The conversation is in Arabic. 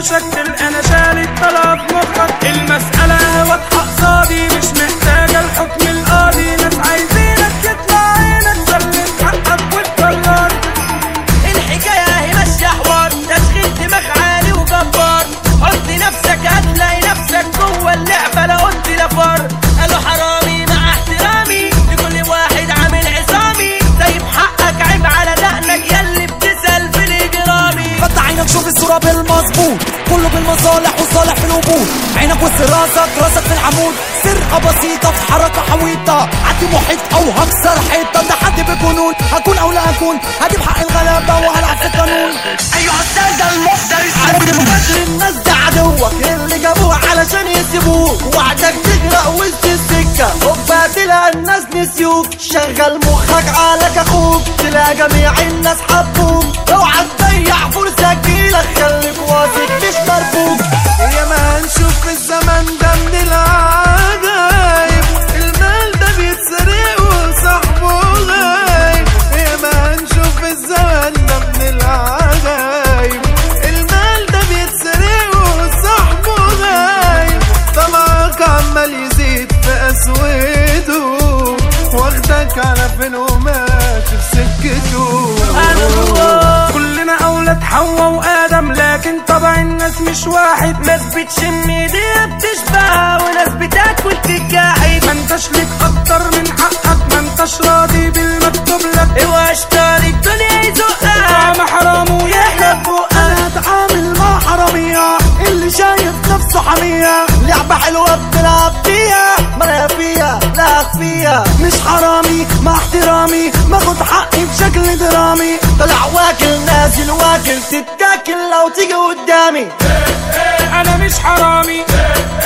مشكل انا شالت طلب مخك. المسألة واضحة قصادي مش محتاجة الحكم القاضي. ناس عايزينك يطلع عينك سلم حقك واتطلق. الحكاية اهي ماشية حوار تشغيل دماغ عالي وجبار. حط نفسك هتلاقي نفسك جوه اللعبة لا قلت لا فر. قالوا حرامي مع احترامي لكل واحد عامل عصامي. سايب حقك عيب على دقنك ياللي بتسأل في الاجرامي. فتح عينك شوف الصورة بالمظبوط كله بالمصالح والصالح في الوجود. عينك وسط راسك في العمود. سرقة بسيطة في حركة حويطة. عدي محيط او هكسر حيطة. ده حد بجنون هكون او لا اكون. هجيب حق الغلابة وهلعب في القانون. ايوه السادة المفترس عارف مفكر الناس ده عدوك اللي جابوه علشان يسيبوك. وعدك تغرق وسط السكة هوبا تلاقي الناس نسيوك. شغل مخك عليك اخوك تلاقي جميع الناس حبوك. اوعى تضيع فرصة تجيلك خليك واثق مش مربوك. يا ما هنشوف في الزمن ده من العجايب. المال ده بيتسرق وصاحبه غايب. يا ما هنشوف في الزمن ده من العجايب. المال ده بيتسرق وصاحبه غايب. طمعك عمال يزيد في اسوده واخدك على فين وماشي في سكته. كلنا اولاد حوا وادم لكن طبع الناس مش واحد. ناس بتشم ايديها بتشبع وناس بتاكل تتجاحد. ما انتش ليك اكتر من حقك ما انتش راضي بالمكتوب لك. اوعى اشتري الدنيا يزقها طعم حرام ويحلب بقك. انا اتعامل مع حرامية اللي شايف نفسه حمية. لعبة حلوة بتلعب فيها ما انا فيها لا فيها. مش حرامي مع احترامي باخد حقي بشكل درامي. طلع واكل نازل واكل تتاكل لو تيجي قدامي. انا مش حرامي